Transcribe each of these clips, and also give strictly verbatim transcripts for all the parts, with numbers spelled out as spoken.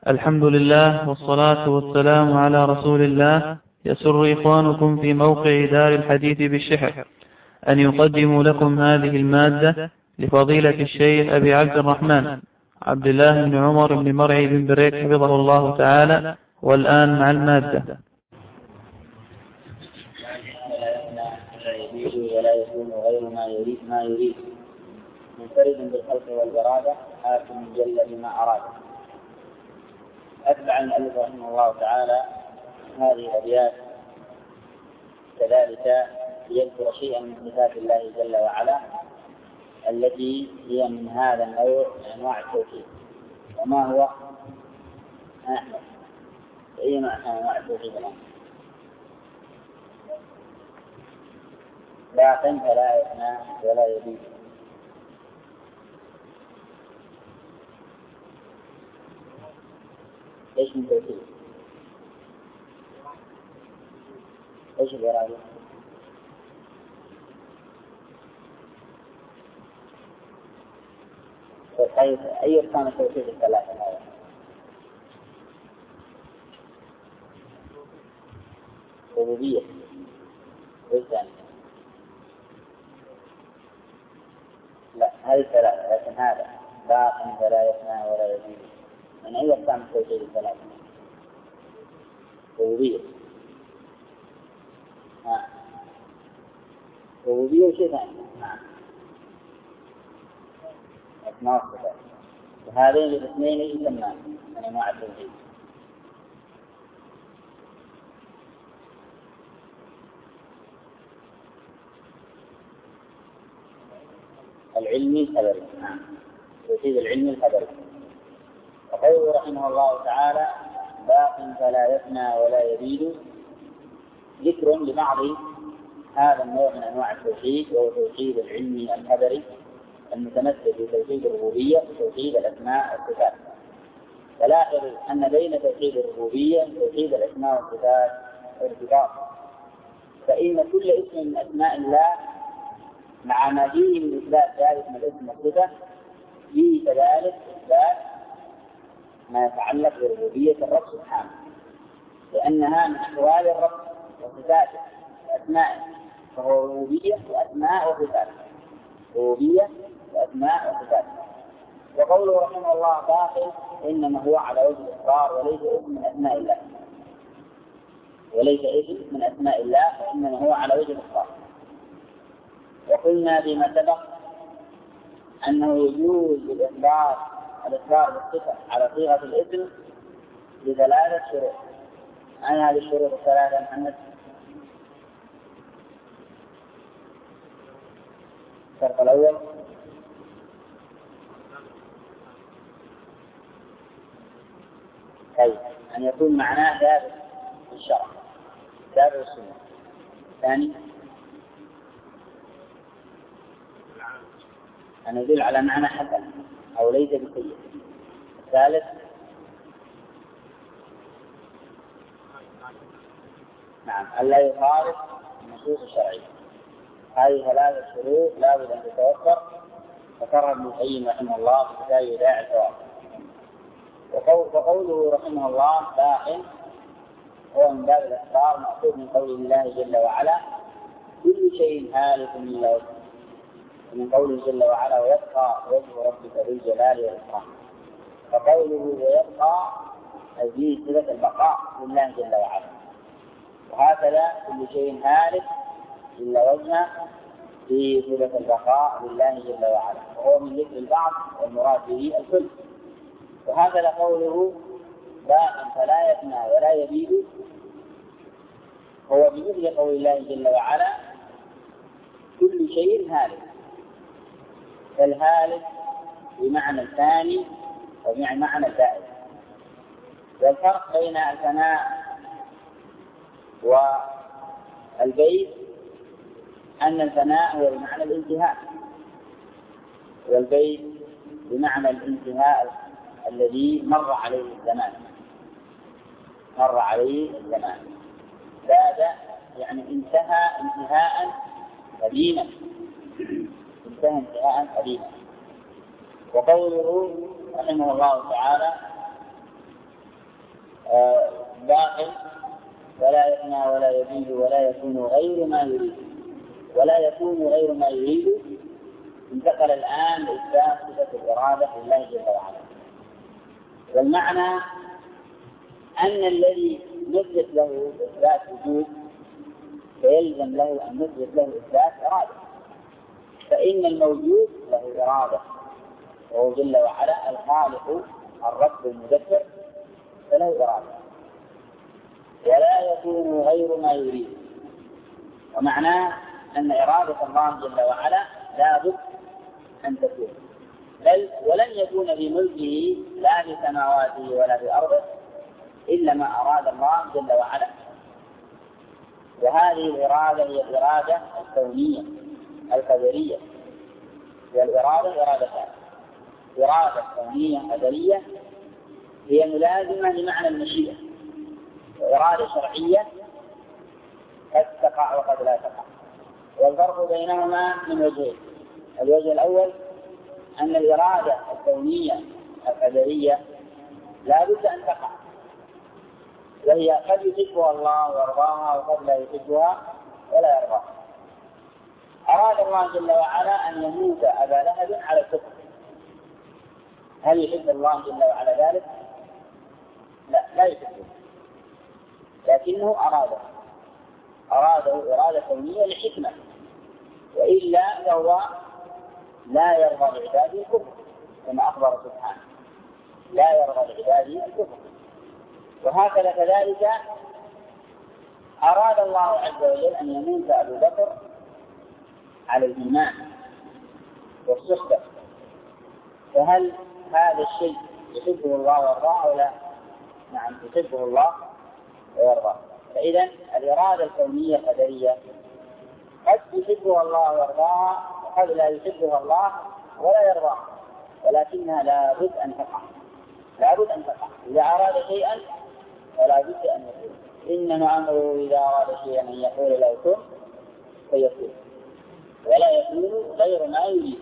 الحمد لله والصلاة والسلام على رسول الله. يسر إخوانكم في موقع دار الحديث بالشحر أن يقدموا لكم هذه المادة لفضيلة الشيخ أبي عبد الرحمن عبد الله بن عمر بن مرعي بن بريك حفظه الله تعالى. والآن مع المادة. لا يزيد ولا يكون غير ما يريد ما يريد منفرد بالخلق والإرادة حاكم جل بما أراد. أتبع المؤلف رحمه الله تعالى هذه الأبيات كذلك يذكر شيئا من صفات الله جل وعلا التي هي من هذا النوع من أنواع التوحيد. وما هو أحمد أي نوع من أنواع التوحيد الآن؟ باق فلا يفنى ولا يبيد. ايش من توحيد؟ ايش الإرادة؟ طيب أي أقسام التوحيد الثلاثة هذا؟ ربوبية والثاني لا هذه الثلاثة، لكن هذا باق فلا يفنى ولا يزيد من أي أقسام التوحيد الثلاثة؟ ربوبية. ها ربوبية وشيء ثاني. ها أسماء الصفات. وهذين الاثنين يسمى من أنواع التوحيد. العلمي الخبري. نعم التوحيد العلمي الخبري. وقوله رحمه الله تعالى باق فلا يفنى ولا يبيد ذكر لبعض هذا النوع من أنواع التوحيد، وهو توحيد العلمي الخبري المتمثل في توحيد الربوبية وتوحيد الأسماء والصفات. فلاحظ أن بين توحيد الربوبية وتوحيد الأسماء والصفات ارتباط، فإن كل اسم من أسماء الله مع ما فيه من إثبات ذلك من الاسم والصفة فيه كذلك إثبات ما يتعلق بربوبية الرب سبحانه، لأنها من أحوال الرب وصفاته وأسمائه، فهو ربوبية وأسماء وصفات، ربوبية وأسماء وصفات. وقوله رحمه الله باقي إنما هو على وجه الإقرار وليس اسم من أسماء الله، وليس اسم من أسماء الله وإنما هو على وجه الإقرار. وقلنا بما سبق أنه يجوز الإخبار الإخبار بالصفة على صيغة الاسم بثلاثة شروط. أنا هذه الشروط الثلاثة محمد. الشرط الأول أي أن يكون معناه ثابت في الشرع ثابت في السنة. الثاني أن يدل على معنى حسن أو ليس بسيء. الثالث نعم ألا يخالف النصوص الشرعية. هذه ثلاثة شروط لا بد أن تتوفر، فكرر ابن القيم رحمه الله في كتابه داعي الثواب. وقوله رحمه الله باق هو من باب الإخبار مأخوذ من قول الله جل وعلا كل شيء هالك إلا وجهه، ومن قوله جل وعلا ويبقى وجه ربك ذو الجلال والإكرام. فقوله ويبقى هذه صفة البقاء لله جل وعلا، وهكذا كل شيء هالك إلا وجهه في صفة البقاء لله جل وعلا، وهو من ذكر البعض والمراد به الكل. وهكذا قوله باق فلا يفنى ولا يبيد هو بمثل قول الله جل وعلا كل شيء هالك، فالهالك بمعنى الثاني وبمعنى الزائد. والفرق بين الفناء والبيت أن الفناء هو بمعنى الانتهاء، والبيت بمعنى الانتهاء الذي مر عليه الزمان مر عليه الزمان زاد يعني انتهى انتهاء قديما انتهى انتهاء قديما. وقوله رحمه الله تعالى باق ولا يفنى ولا يزيد ولا يكون غير ما يريد ولا يكون غير ما يريد، انتقل الآن لإثبات صفة الإرادة لله جل وعلا. والمعنى أن الذي نثبت له إثبات وجود فيلزم له أن نثبت له إثبات إرادة، فإن الموجود له إرادة وهو جل وعلا الخالق الرب المدبر فله إرادة، ولا يكون غير ما يريد. ومعناه أن إرادة الله جل وعلا لا بد أن تكون، بل ولن يكون في ملكه لا في سماواته ولا في أرضه إلا ما أراد الله جل وعلا. وهذه الإرادة هي الإرادة الكونية القدرية، والإرادة إرادتان: إرادة كونية قدرية هي ملازمة لمعنى المشيئة، وإرادة شرعية قد تقع وقد لا تقع. والفرق بينهما من وجهين: الوجه الأول أن الإرادة الكونية القدرية لا بد أن تقع، وهي قد يحبها الله ويرضاها وقد لا يحبها ولا يرضاها. أراد الله جل وعلا أن يموت أبا لهب على الكفر، هل يحب الله جل وعلا ذلك؟ لا، لا يحبه، لكنه أراده أراده إرادة كونية لحكمة، وإلا فهو لا يرضى لعباده الكفر كما أخبر سبحانه: لا يرضى لعباده الكفر. وهكذا كذلك أراد الله عز وجل أن يموت أبو بكر على الإيمان والصحبة، فهل هذا الشيء يحبه الله ويرضاه أو لا؟ نعم، يحبه الله ويرضاه. فإذا الإرادة الكونية القدرية قد يحبها الله ويرضاها وقد لا يحبها الله ولا يرضاها، ولكنها لا بد أن تقع، لا بد أن تقع. إذا أراد شيئا فلا بد أن يقول: إنما أمره إذا أراد شيئا أن يقول له كن فيكون، ولا يكون غير ما يريد.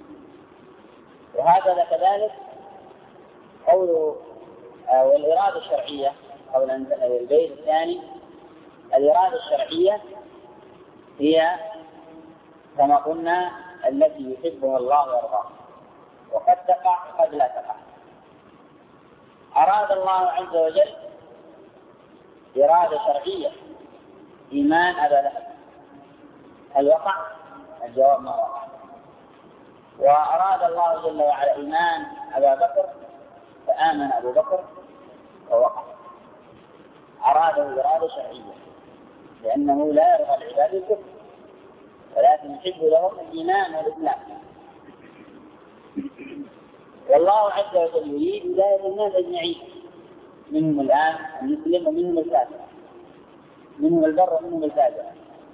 وهكذا كذلك قوله آه والإرادة الشرعية، أو البيت الثاني: الإرادة الشرعية هي كما قلنا التي يحبها الله ويرضاها، وقد تقع وقد لا تقع. أراد الله عز وجل إرادة شرعية إيمان أبا لهب، هل وقع؟ الجواب ما وقع. وأراد الله جل وعلا إيمان أبا بكر فآمن أبو بكر فوقع. أراده إرادة شرعية لأنه لا يرغب العباد الكفر، ولكن يحب لهم الإيمان والإسلام. والله عز وجل يريد هداية الناس أجمعين، منهم الآن المسلم ومنهم الكافر، منهم البر ومنهم الفاجر.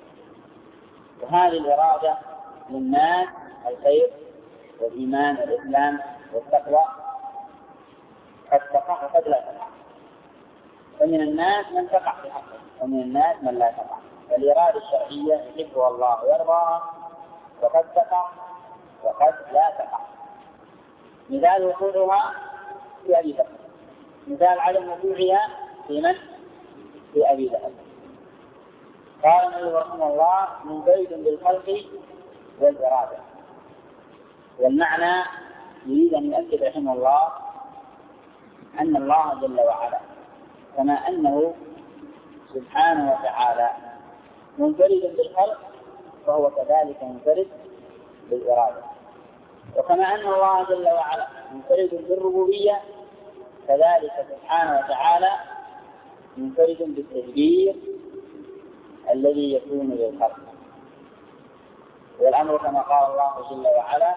وهذه الإرادة للناس الخير والإيمان والإسلام والتقوى قد تقع وقد لا تقع، ومن الناس من تقع في حقه ومن الناس من لا تقع. فالإرادة الشرعية يحبها الله ويرضاها وقد تقع وقد لا تقع. مثال وقوعها في أبي بكر، مثال عدم وقوعها في من؟ في أبي لهب. قال النبي رحمه الله: منفرد بالخلق والإرادة. والمعنى يريد أن يؤكد رحمه الله أن الله جل وعلا كما أنه سبحانه وتعالى منفرد بالخلق فهو كذلك منفرد بالإرادة، وكما أن الله جل وعلا منفرد بالربوبية كذلك سبحانه وتعالى منفرد بالتدبير الذي يكون للخلق. والأمر كما قال الله جل وعلا: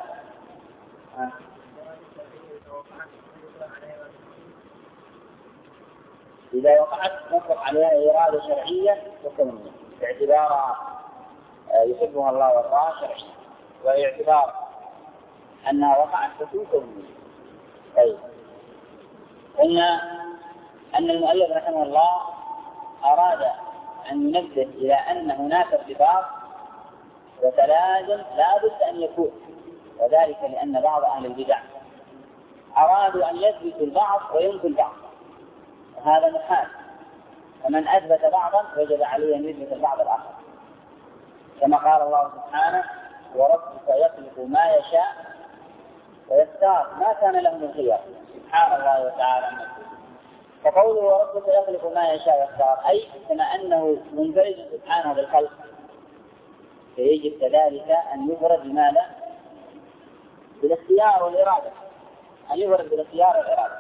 إذا وقعت نطلق عليها إرادة شرعية وكونية باعتبار يحبها الله ويرضاها شرعية، واعتبار أنها وقعت تكون كونية. طيب، قلنا أن المؤلف رحمه الله أراد أن ينبه إلى أن هناك ارتباط وتلازم لا بد أن يكون، وذلك لأن بعض أهل البدع أرادوا أن يثبتوا البعض وينفوا البعض، هذا محال. فمن أثبت بعضا وجب عليه أن يثبت البعض الآخر، كما قال الله سبحانه: وربك يخلق ما يشاء ويختار، ما كان لهم الخيار، سبحان الله وتعالى. فقوله وربك يخلق ما يشاء ويختار، أي كما أنه منفرد سبحانه بالخلق، فيجب كذلك أن يفرد بماذا؟ بالاختيار والإرادة، أن يفرد بالاختيار والإرادة.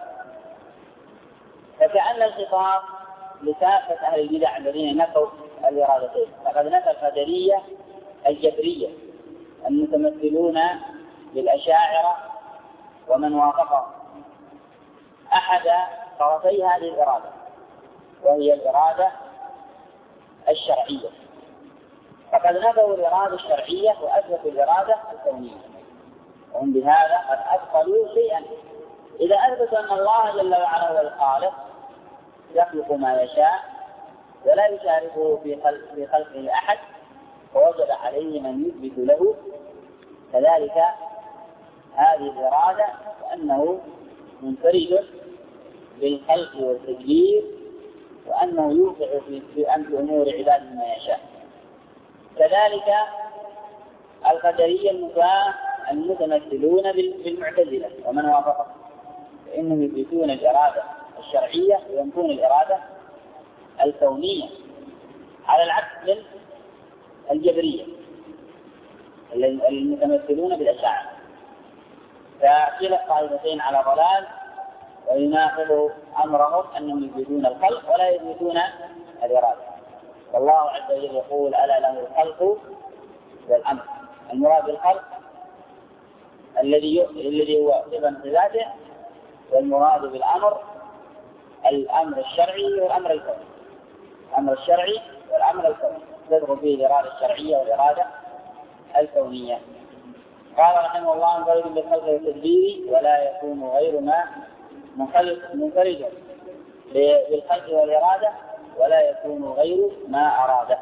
فكأن الخطاب لكافة أهل البدع الذين نفوا الإرادتين، فقد نفى القدرية الجبرية المتمثلون بالأشاعرة ومن وافقهم أحد طرفي هذه الإرادة، وهي الإرادة الشرعية. فقد نفوا الإرادة الشرعية وأثبتوا الإرادة الكونية، وهم بهذا قد أبطلوا شيئا. إذا أثبتوا أن الله جل وعلا هو الخالق يخلق ما يشاء ولا يشاركه في خلق في خلقه أحد، فوجب عليه من يثبت له كذلك هذه الإرادة، وأنه منفرد بالخلق والتدبير، وأنه يوقع في أمور عباده ما يشاء. كذلك القدرية المتمثلون بالمعتزلة ومن وافقهم، فإنهم يثبتون الإرادة الشرعية وينفون الإرادة الكونية، على العكس من الجبرية المتمثلون بالأشاعرة. فكلا الطائفتين على ضلال، ويناقض أمرهم أنهم يثبتون الخلق ولا يثبتون الإرادة. والله عز وجل يقول: ألا له الخلق والأمر. المراد بالخلق الذي الذي هو صفة ذاته، والمراد بالأمر الأمر الشرعي والأمر الكوني. الأمر الشرعي والأمر الكوني تدخل فيه الإرادة الشرعية والإرادة الكونية. قال رحمه الله: منفرد بالخلق والتدبير ولا يكون غير ما منفرد بالخلق والإرادة ولا يكون غير ما أراده.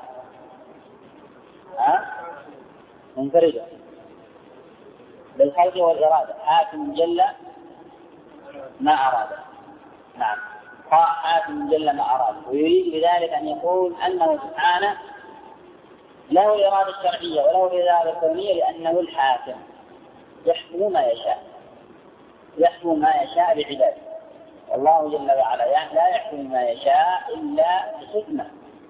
ها؟ منفرد بالخلق والإرادة، حاكم جل ما أراده. نعم، حاكم جل ما أراده، ويريد بذلك أن يقول أنه سبحانه له الإرادة الشرعية وله الإرادة الكونية، لأنه الحاكم يحكم ما يشاء، يحكم ما يشاء بعباده. والله جل وعلا لا يحكم ما يشاء إلا بحكمة.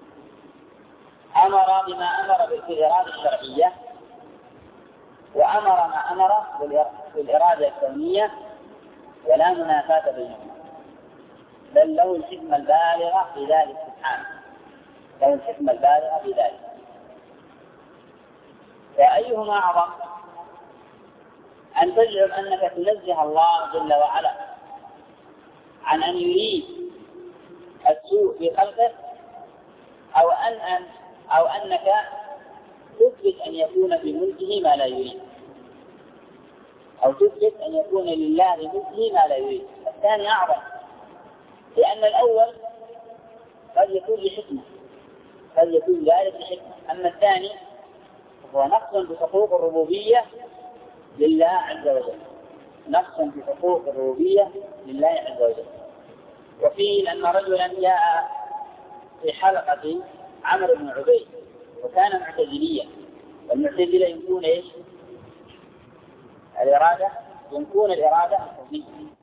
أمر بما أمر بالإرادة الشرعية، وأمر ما أمر بالإرادة الكونية، ولا منافاة بينهما، بل له الحكمة البالغة في ذلك سبحانه، له الحكمة البالغة في ذلك. فأيهما أعظم؟ أن تجعل أنك تنزه الله جل وعلا عن أن يريد السوء في خلقه، أو أن أن أو أنك تثبت أن يكون في ملكه ما لا يريد، أو تثبت أن يكون لله ملكه ما لا يريد. الثاني أعظم، لأن الأول قد يكون لحكمة، قد يكون ذلك لحكمة، أما الثاني هو نقص في حقوق الربوبية لله عز وجل، نقص في حقوق الربوبية لله عز وجل. وفيه أن رجلا جاء في حلقة عمرو بن عبيد وكان معتزليا، والمعتزلة ينكون إيش؟ الإرادة، ينكون الإرادة الكونية،